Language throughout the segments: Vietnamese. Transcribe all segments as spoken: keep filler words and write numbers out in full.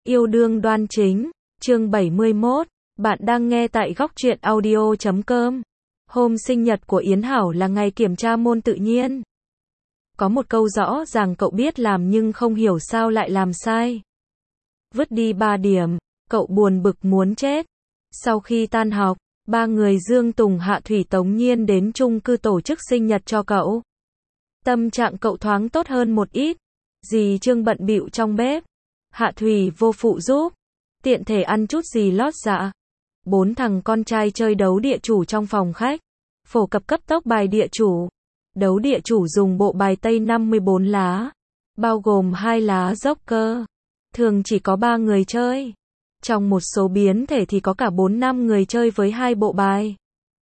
Yêu đương đoan chính, chương bảy mươi mốt, bạn đang nghe tại góc truyện audio chấm com. Hôm sinh nhật của Yến Hảo là ngày kiểm tra môn tự nhiên. Có một câu rõ ràng cậu biết làm nhưng không hiểu sao lại làm sai. Vứt đi ba điểm, cậu buồn bực muốn chết. Sau khi tan học, ba người Dương Tùng Hạ Thủy Tống Nhiên đến chung cư tổ chức sinh nhật cho cậu. Tâm trạng cậu thoáng tốt hơn một ít. Dì Trương bận bịu trong bếp. Hạ Thủy vô phụ giúp. Tiện thể ăn chút gì lót dạ. Bốn thằng con trai chơi đấu địa chủ trong phòng khách. Phổ cập cấp tốc bài địa chủ. Đấu địa chủ dùng bộ bài tây năm mươi bốn lá. Bao gồm hai lá Joker. Thường chỉ có ba người chơi. Trong một số biến thể thì có cả bốn năm người chơi với hai bộ bài.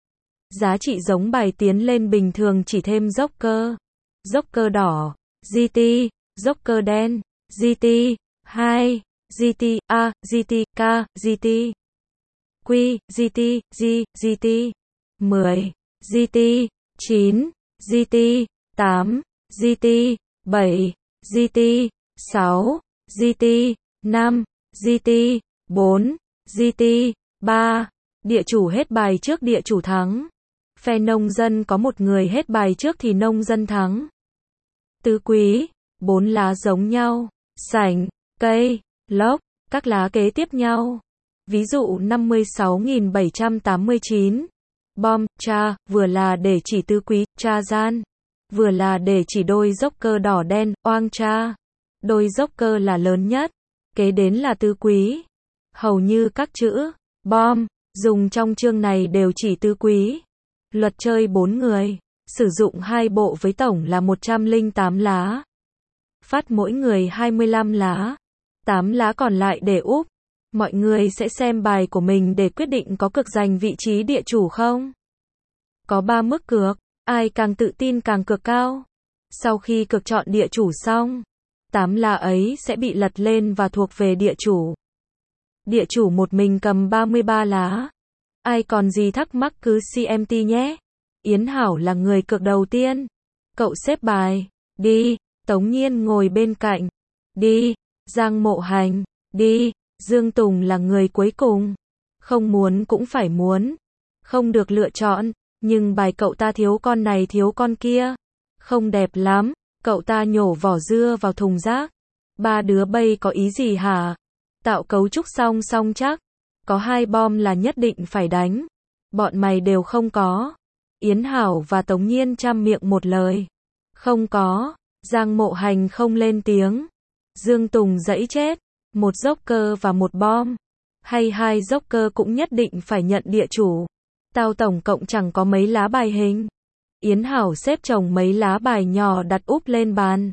Giá trị giống bài tiến lên bình thường chỉ thêm Joker. Joker đỏ, giê tê, Joker đen, giê tê, hai, giê tê, A, giê tê, K, giê tê, Q, giê tê, G, giê tê, mười, giê tê, chín, giê tê, tám, giê tê, bảy, giê tê, sáu, giê tê, năm, giê tê, bốn, giê tê, ba. Địa chủ hết bài trước địa chủ thắng. Phe nông dân có một người hết bài trước thì nông dân thắng. Tứ quý, bốn lá giống nhau, sảnh, cây, lốc, các lá kế tiếp nhau. Ví dụ năm mươi sáu nghìn bảy trăm tám mươi chín. Bom, cha, vừa là để chỉ tứ quý, cha gian. Vừa là để chỉ đôi Joker đỏ đen, oang cha. Đôi Joker là lớn nhất. Kế đến là tứ quý. Hầu như các chữ, bom, dùng trong chương này đều chỉ tứ quý. Luật chơi bốn người. Sử dụng hai bộ với tổng là một trăm lẻ tám lá. Phát mỗi người hai mươi lăm lá. tám lá còn lại để úp. Mọi người sẽ xem bài của mình để quyết định có cược giành vị trí địa chủ không. Có ba mức cược, ai càng tự tin càng cược cao. Sau khi cược chọn địa chủ xong, tám lá ấy sẽ bị lật lên và thuộc về địa chủ. Địa chủ một mình cầm ba mươi ba lá. Ai còn gì thắc mắc cứ xê em tê nhé. Yến Hảo là người cược đầu tiên. Cậu xếp bài. Đi. Tống Nhiên ngồi bên cạnh. Đi. Giang Mộ Hành. Đi. Dương Tùng là người cuối cùng. Không muốn cũng phải muốn. Không được lựa chọn. Nhưng bài cậu ta thiếu con này thiếu con kia. Không đẹp lắm. Cậu ta nhổ vỏ dưa vào thùng rác. Ba đứa bay có ý gì hả? Tạo cấu trúc xong xong chắc. Có hai bom là nhất định phải đánh. Bọn mày đều không có. Yến Hảo và Tống Nhiên chăm miệng một lời. Không có. Giang Mộ Hành không lên tiếng. Dương Tùng dẫy chết. Một Joker và một bom. Hay hai Joker cũng nhất định phải nhận địa chủ. Tao tổng cộng chẳng có mấy lá bài hình. Yến Hảo xếp chồng mấy lá bài nhỏ đặt úp lên bàn.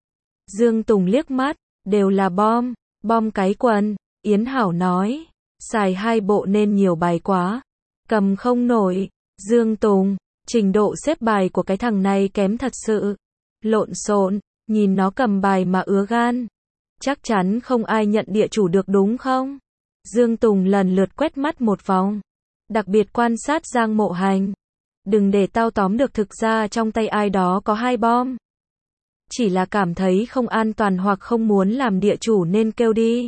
Dương Tùng liếc mắt. Đều là bom. Bom cái quần. Yến Hảo nói. Xài hai bộ nên nhiều bài quá. Cầm không nổi. Dương Tùng, trình độ xếp bài của cái thằng này kém thật sự. Lộn xộn, nhìn nó cầm bài mà ứa gan. Chắc chắn không ai nhận địa chủ được đúng không? Dương Tùng lần lượt quét mắt một vòng. Đặc biệt quan sát Giang Mộ Hành. Đừng để tao tóm được thực ra trong tay ai đó có hai bom. Chỉ là cảm thấy không an toàn hoặc không muốn làm địa chủ nên kêu đi.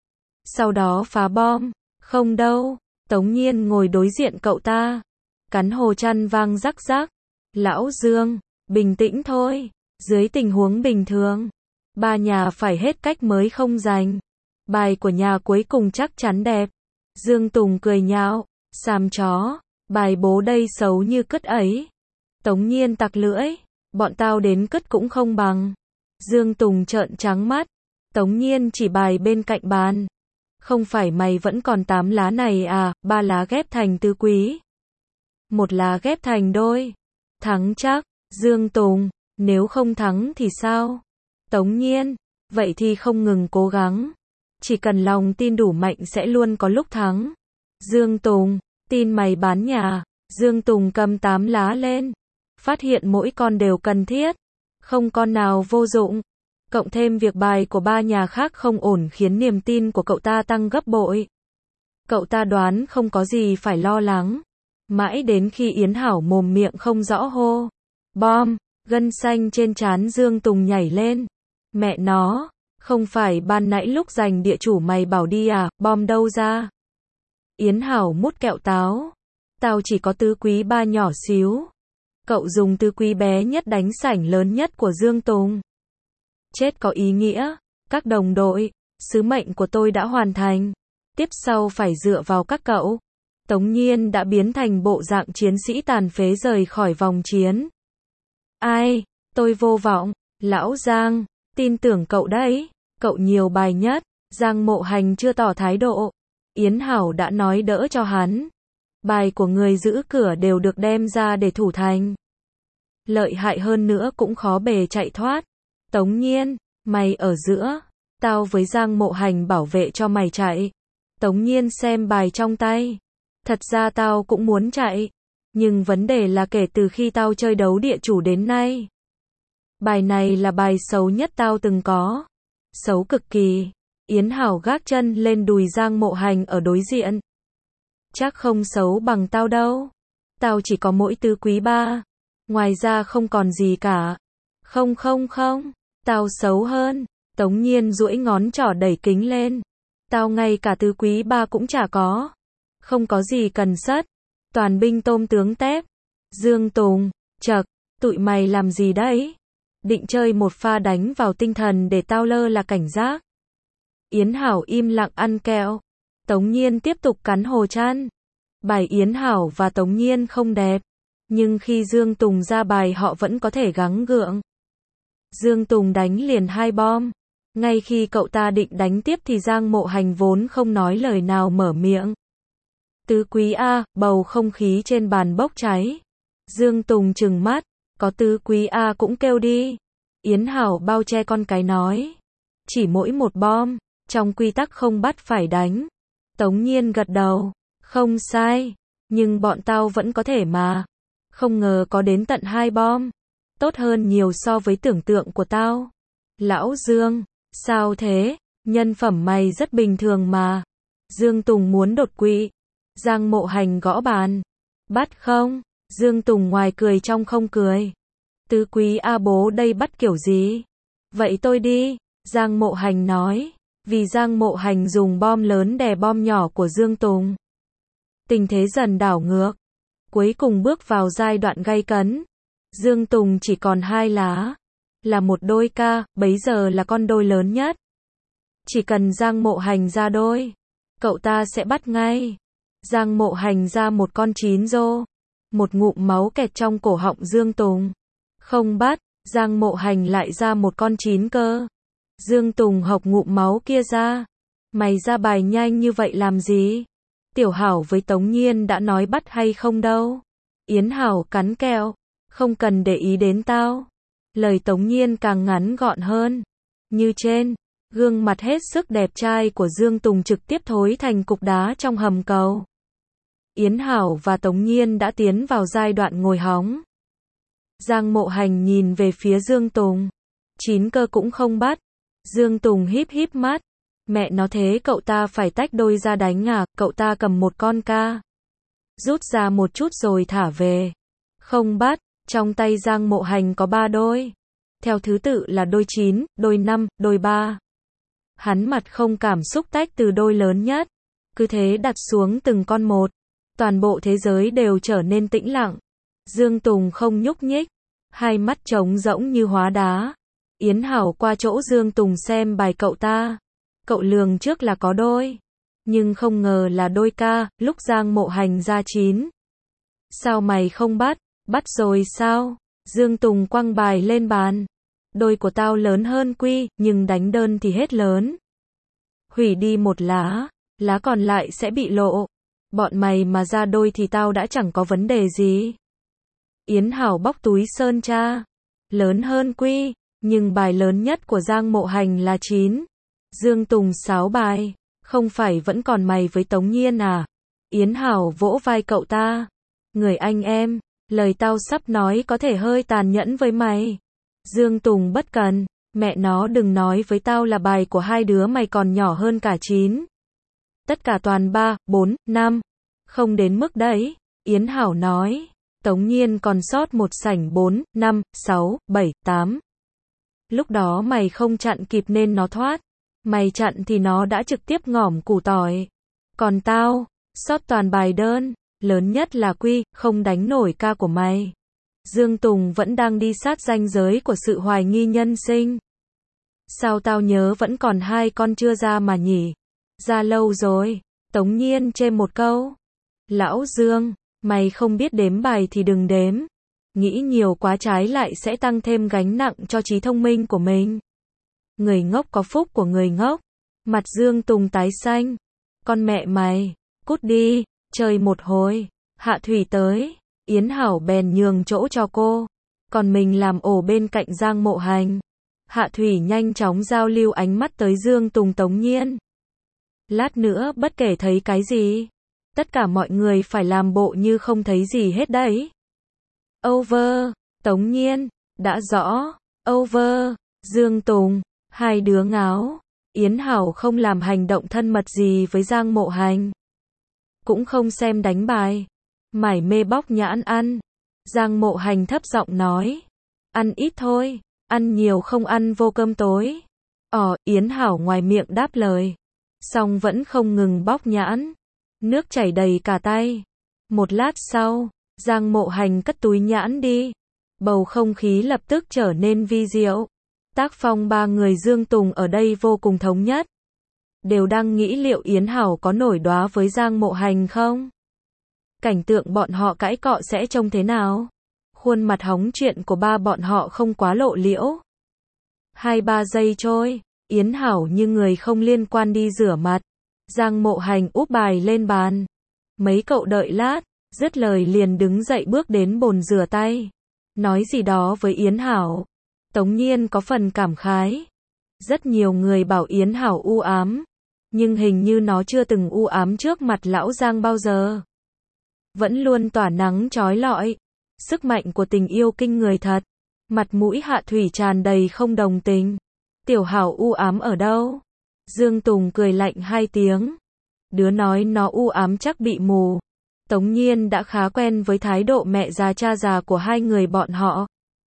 Sau đó phá bom. Không đâu. Tống Nhiên ngồi đối diện cậu ta. Cắn hồ chăn vang rắc rắc. Lão Dương, bình tĩnh thôi. Dưới tình huống bình thường, ba nhà phải hết cách mới không giành. Bài của nhà cuối cùng chắc chắn đẹp. Dương Tùng cười nhạo. Xàm chó. Bài bố đây xấu như cứt ấy. Tống Nhiên tặc lưỡi. Bọn tao đến cứt cũng không bằng. Dương Tùng trợn trắng mắt. Tống Nhiên chỉ bài bên cạnh bàn. Không phải mày vẫn còn tám lá này à, ba lá ghép thành tứ quý. Một lá ghép thành đôi. Thắng chắc. Dương Tùng, nếu không thắng thì sao? Tống Nhiên, vậy thì không ngừng cố gắng. Chỉ cần lòng tin đủ mạnh sẽ luôn có lúc thắng. Dương Tùng, tin mày bán nhà. Dương Tùng cầm tám lá lên. Phát hiện mỗi con đều cần thiết. Không con nào vô dụng. Cộng thêm việc bài của ba nhà khác không ổn khiến niềm tin của cậu ta tăng gấp bội. Cậu ta đoán không có gì phải lo lắng. Mãi đến khi Yến Hảo mồm miệng không rõ hô. Bom, gân xanh trên trán Dương Tùng nhảy lên. Mẹ nó, Không phải ban nãy lúc giành địa chủ mày bảo đi à, bom đâu ra? Yến Hảo mút kẹo táo. Tao chỉ có tứ quý ba nhỏ xíu. Cậu dùng tứ quý bé nhất đánh sảnh lớn nhất của Dương Tùng. Chết có ý nghĩa. Các đồng đội, sứ mệnh của tôi đã hoàn thành. Tiếp sau phải dựa vào các cậu. Tống Nhiên đã biến thành bộ dạng chiến sĩ tàn phế rời khỏi vòng chiến. Ai? Tôi vô vọng. Lão Giang, tin tưởng cậu đấy. Cậu nhiều bài nhất. Giang Mộ Hành chưa tỏ thái độ. Yến Hảo đã nói đỡ cho hắn. Bài của người giữ cửa đều được đem ra để thủ thành. Lợi hại hơn nữa cũng khó bề chạy thoát. Tống Nhiên, mày ở giữa. Tao với Giang Mộ Hành bảo vệ cho mày chạy. Tống Nhiên xem bài trong tay. Thật ra tao cũng muốn chạy. Nhưng vấn đề là kể từ khi tao chơi đấu địa chủ đến nay. Bài này là bài xấu nhất tao từng có. Xấu cực kỳ. Yến Hảo gác chân lên đùi Giang Mộ Hành ở đối diện. Chắc không xấu bằng tao đâu. Tao chỉ có mỗi tứ quý ba. Ngoài ra không còn gì cả. Không không không. Tao xấu hơn. Tống Nhiên duỗi ngón trỏ đẩy kính lên. Tao ngay cả tứ quý ba cũng chả có. Không có gì cần sất. Toàn binh tôm tướng tép. Dương Tùng, chậc, tụi mày làm gì đấy? Định chơi một pha đánh vào tinh thần để tao lơ là cảnh giác. Yến Hảo im lặng ăn kẹo. Tống Nhiên tiếp tục cắn hồ chăn. Bài Yến Hảo và Tống Nhiên không đẹp. Nhưng khi Dương Tùng ra bài họ vẫn có thể gắng gượng. Dương Tùng đánh liền hai bom. Ngay khi cậu ta định đánh tiếp thì Giang Mộ Hành vốn không nói lời nào mở miệng. Tứ quý A, bầu không khí trên bàn bốc cháy. Dương Tùng trừng mắt. Có tứ quý A cũng kêu đi. Yến Hảo bao che con cái nói. Chỉ mỗi một bom. Trong quy tắc không bắt phải đánh. Tống Nhiên gật đầu. Không sai. Nhưng bọn tao vẫn có thể mà. Không ngờ có đến tận hai bom. Tốt hơn nhiều so với tưởng tượng của tao. Lão Dương. Sao thế? Nhân phẩm mày rất bình thường mà. Dương Tùng muốn đột quỵ. Giang Mộ Hành gõ bàn. Bắt không? Dương Tùng ngoài cười trong không cười. Tứ quý A bố đây bắt kiểu gì? Vậy tôi đi. Giang Mộ Hành nói. Vì Giang Mộ Hành dùng bom lớn đè bom nhỏ của Dương Tùng. Tình thế dần đảo ngược. Cuối cùng bước vào giai đoạn gay cấn. Dương Tùng chỉ còn hai lá. Là một đôi ca, bấy giờ là con đôi lớn nhất. Chỉ cần Giang Mộ Hành ra đôi. Cậu ta sẽ bắt ngay. Giang Mộ Hành ra một con chín rô. Một ngụm máu kẹt trong cổ họng Dương Tùng. Không bắt, Giang Mộ Hành lại ra một con chín cơ. Dương Tùng hộc ngụm máu kia ra. Mày ra bài nhanh như vậy làm gì? Tiểu Hảo với Tống Nhiên đã nói bắt hay không đâu. Yến Hảo cắn kẹo. Không cần để ý đến tao. Lời Tống Nhiên càng ngắn gọn hơn. Như trên, gương mặt hết sức đẹp trai của Dương Tùng trực tiếp thối thành cục đá trong hầm cầu. Yến Hảo và Tống Nhiên đã tiến vào giai đoạn ngồi hóng. Giang Mộ Hành nhìn về phía Dương Tùng. Chín cơ cũng không bắt. Dương Tùng híp híp mắt. Mẹ nó thế cậu ta phải tách đôi ra đánh à, cậu ta cầm một con ca. Rút ra một chút rồi thả về. Không bắt, trong tay Giang Mộ Hành có ba đôi. Theo thứ tự là đôi chín, đôi năm, đôi ba. Hắn mặt không cảm xúc tách từ đôi lớn nhất. Cứ thế đặt xuống từng con một. Toàn bộ thế giới đều trở nên tĩnh lặng. Dương Tùng không nhúc nhích. Hai mắt trống rỗng như hóa đá. Yến Hảo qua chỗ Dương Tùng xem bài cậu ta. Cậu lường trước là có đôi. Nhưng không ngờ là đôi ca, lúc Giang Mộ Hành ra chín. Sao mày không bắt? Bắt rồi sao? Dương Tùng quăng bài lên bàn. Đôi của tao lớn hơn quy, nhưng đánh đơn thì hết lớn. Hủy đi một lá, lá còn lại sẽ bị lộ. Bọn mày mà ra đôi thì tao đã chẳng có vấn đề gì. Yến Hảo bóc túi sơn tra. Lớn hơn quy, nhưng bài lớn nhất của Giang Mộ Hành là chín. Dương Tùng sáu bài. Không phải vẫn còn mày với Tống Nhiên à? Yến Hảo vỗ vai cậu ta. Người anh em, lời tao sắp nói có thể hơi tàn nhẫn với mày. Dương Tùng bất cần. Mẹ nó đừng nói với tao là bài của hai đứa mày còn nhỏ hơn cả chín. Tất cả toàn ba, bốn, năm. Không đến mức đấy. Yến Hảo nói. Tống Nhiên còn sót một sảnh bốn, năm, sáu, bảy, tám. Lúc đó mày không chặn kịp nên nó thoát. Mày chặn thì nó đã trực tiếp ngỏm củ tỏi. Còn tao, sót toàn bài đơn, lớn nhất là quy, không đánh nổi ca của mày. Dương Tùng vẫn đang đi sát ranh giới của sự hoài nghi nhân sinh. Sao tao nhớ vẫn còn hai con chưa ra mà nhỉ? Ra lâu rồi. Tống Nhiên chêm một câu. Lão Dương, mày không biết đếm bài thì đừng đếm. Nghĩ nhiều quá trái lại sẽ tăng thêm gánh nặng cho trí thông minh của mình. Người ngốc có phúc của người ngốc. Mặt Dương Tùng tái xanh. Con mẹ mày, cút đi, chơi một hồi. Hạ Thủy tới, Yến Hảo bèn nhường chỗ cho cô. Còn mình làm ổ bên cạnh Giang Mộ Hành. Hạ Thủy nhanh chóng giao lưu ánh mắt tới Dương Tùng Tống Nhiên. Lát nữa bất kể thấy cái gì, tất cả mọi người phải làm bộ như không thấy gì hết đấy. Over, Tống Nhiên, đã rõ, over, Dương Tùng, hai đứa ngáo. Yến Hảo không làm hành động thân mật gì với Giang Mộ Hành. Cũng không xem đánh bài. Mải mê bóc nhãn ăn. Giang Mộ Hành thấp giọng nói. Ăn ít thôi, ăn nhiều không ăn vô cơm tối. Ồ, Yến Hảo ngoài miệng đáp lời. Xong vẫn không ngừng bóc nhãn. Nước chảy đầy cả tay. Một lát sau, Giang Mộ Hành cất túi nhãn đi. Bầu không khí lập tức trở nên vi diệu. Tác phong ba người Dương Tùng ở đây vô cùng thống nhất. Đều đang nghĩ liệu Yến Hảo có nổi đoá với Giang Mộ Hành không? Cảnh tượng bọn họ cãi cọ sẽ trông thế nào? Khuôn mặt hóng chuyện của ba bọn họ không quá lộ liễu. Hai ba giây trôi, Yến Hảo như người không liên quan đi rửa mặt. Giang Mộ Hành úp bài lên bàn. Mấy cậu đợi lát, dứt lời liền đứng dậy bước đến bồn rửa tay. Nói gì đó với Yến Hảo. Tống Nhiên có phần cảm khái. Rất nhiều người bảo Yến Hảo u ám. Nhưng hình như nó chưa từng u ám trước mặt lão Giang bao giờ. Vẫn luôn tỏa nắng chói lọi. Sức mạnh của tình yêu kinh người thật. Mặt mũi Hạ Thủy tràn đầy không đồng tình. Tiểu Hảo u ám ở đâu? Dương Tùng cười lạnh hai tiếng. Đứa nói nó u ám chắc bị mù. Tống Nhiên đã khá quen với thái độ mẹ già cha già của hai người bọn họ.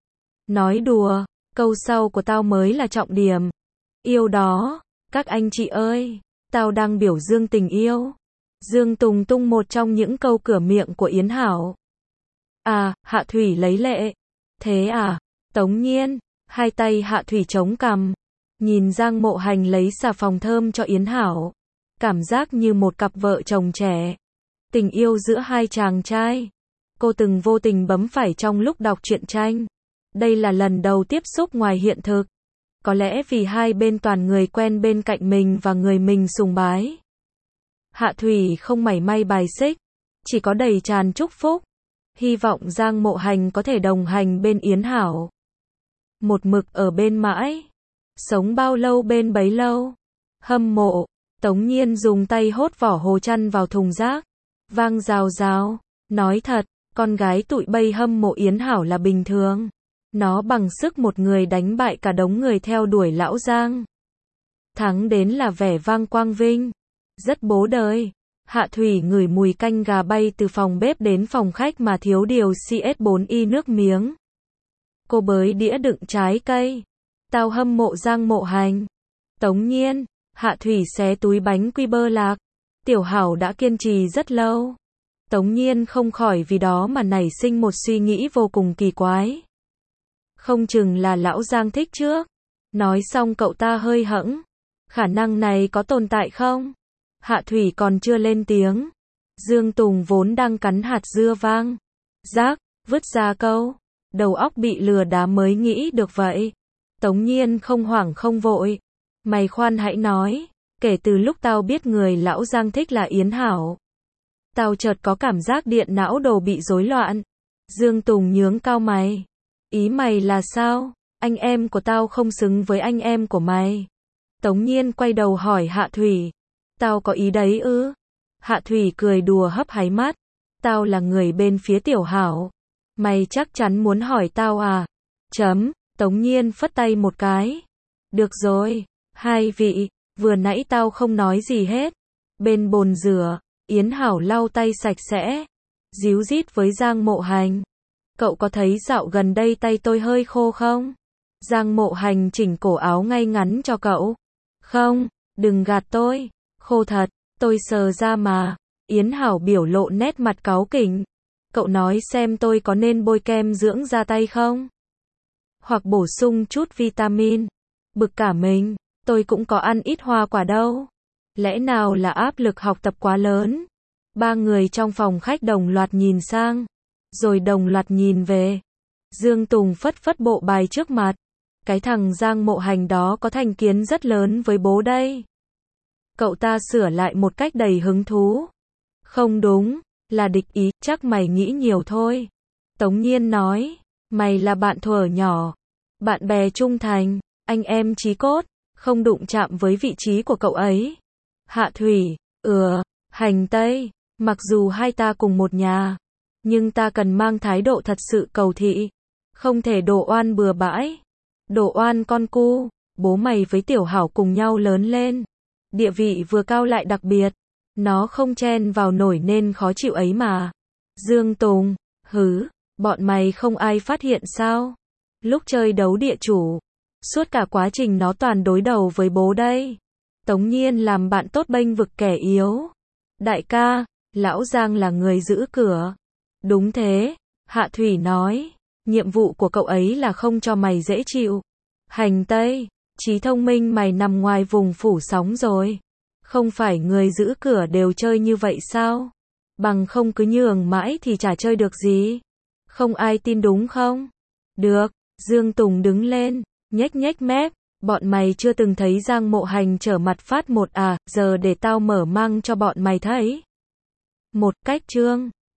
Nói đùa, câu sau của tao mới là trọng điểm. Yêu đó, các anh chị ơi, tao đang biểu dương tình yêu. Dương Tùng tung một trong những câu cửa miệng của Yến Hảo. À, Hạ Thủy lấy lệ. Thế à, Tống Nhiên, hai tay Hạ Thủy chống cằm. Nhìn Giang Mộ Hành lấy xà phòng thơm cho Yến Hảo. Cảm giác như một cặp vợ chồng trẻ. Tình yêu giữa hai chàng trai. Cô từng vô tình bấm phải trong lúc đọc truyện tranh. Đây là lần đầu tiếp xúc ngoài hiện thực. Có lẽ vì hai bên toàn người quen bên cạnh mình và người mình sùng bái. Hạ Thủy không mảy may bài xích. Chỉ có đầy tràn chúc phúc. Hy vọng Giang Mộ Hành có thể đồng hành bên Yến Hảo. Một mực ở bên mãi. Sống bao lâu bên bấy lâu. Hâm mộ. Tống Nhiên dùng tay hốt vỏ hồ chăn vào thùng rác. Vang rào rào. Nói thật, con gái tụi bây hâm mộ Yến Hảo là bình thường. Nó bằng sức một người đánh bại cả đống người theo đuổi lão Giang. Thắng đến là vẻ vang quang vinh. Rất bố đời. Hạ Thủy ngửi mùi canh gà bay từ phòng bếp đến phòng khách mà thiếu điều xê ét bốn y nước miếng. Cô bới đĩa đựng trái cây. Tao hâm mộ Giang Mộ Hành. Tống Nhiên. Hạ Thủy xé túi bánh quy bơ lạc. Tiểu Hảo đã kiên trì rất lâu. Tống Nhiên không khỏi vì đó mà nảy sinh một suy nghĩ vô cùng kỳ quái. Không chừng là lão Giang thích trước. Nói xong cậu ta hơi hẫng. Khả năng này có tồn tại không? Hạ Thủy còn chưa lên tiếng. Dương Tùng vốn đang cắn hạt dưa vang. Rác, vứt ra câu. Đầu óc bị lừa đá mới nghĩ được vậy. Tống Nhiên không hoảng không vội. Mày khoan hãy nói. Kể từ lúc tao biết người lão Giang thích là Yến Hảo. Tao chợt có cảm giác điện não đồ bị rối loạn. Dương Tùng nhướng cao mày. Ý mày là sao? Anh em của tao không xứng với anh em của mày. Tống Nhiên quay đầu hỏi Hạ Thủy. Tao có ý đấy ư? Hạ Thủy cười đùa hấp háy mắt. Tao là người bên phía Tiểu Hảo. Mày chắc chắn muốn hỏi tao à? Chấm. Tống Nhiên phất tay một cái. Được rồi. Hai vị. Vừa nãy tao không nói gì hết. Bên bồn rửa, Yến Hảo lau tay sạch sẽ. Díu dít với Giang Mộ Hành. Cậu có thấy dạo gần đây tay tôi hơi khô không? Giang Mộ Hành chỉnh cổ áo ngay ngắn cho cậu. Không, đừng gạt tôi. Khô thật, tôi sờ ra mà. Yến Hảo biểu lộ nét mặt cáu kỉnh. Cậu nói xem tôi có nên bôi kem dưỡng da tay không? Hoặc bổ sung chút vitamin. Bực cả mình, tôi cũng có ăn ít hoa quả đâu. Lẽ nào là áp lực học tập quá lớn? Ba người trong phòng khách đồng loạt nhìn sang, rồi đồng loạt nhìn về. Dương Tùng phất phất bộ bài trước mặt. Cái thằng Giang Mộ Hành đó có thành kiến rất lớn với bố đây. Cậu ta sửa lại một cách đầy hứng thú. Không đúng, là địch ý, chắc mày nghĩ nhiều thôi. Tống Nhiên nói, mày là bạn thuở nhỏ, bạn bè trung thành, anh em chí cốt, không đụng chạm với vị trí của cậu ấy. Hạ Thủy, ừ, Hành Tây, mặc dù hai ta cùng một nhà, nhưng ta cần mang thái độ thật sự cầu thị, không thể đổ oan bừa bãi. Đổ oan con cu, bố mày với Tiểu Hảo cùng nhau lớn lên, địa vị vừa cao lại đặc biệt, nó không chen vào nổi nên khó chịu ấy mà. Dương Tùng, hứ, bọn mày không ai phát hiện sao? Lúc chơi đấu địa chủ, suốt cả quá trình nó toàn đối đầu với bố đây. Tống Nhiên làm bạn tốt bênh vực kẻ yếu. Đại ca, lão Giang là người giữ cửa. Đúng thế, Hạ Thủy nói, nhiệm vụ của cậu ấy là không cho mày dễ chịu. Hành Tây, trí thông minh mày nằm ngoài vùng phủ sóng rồi. Không phải người giữ cửa đều chơi như vậy sao? Bằng không cứ nhường mãi thì chả chơi được gì. Không ai tin đúng không? Được, Dương Tùng đứng lên, nhếch nhếch mép. Bọn mày chưa từng thấy Giang Mộ Hành trở mặt phát một à, giờ để tao mở mang cho bọn mày thấy. Một cách chương.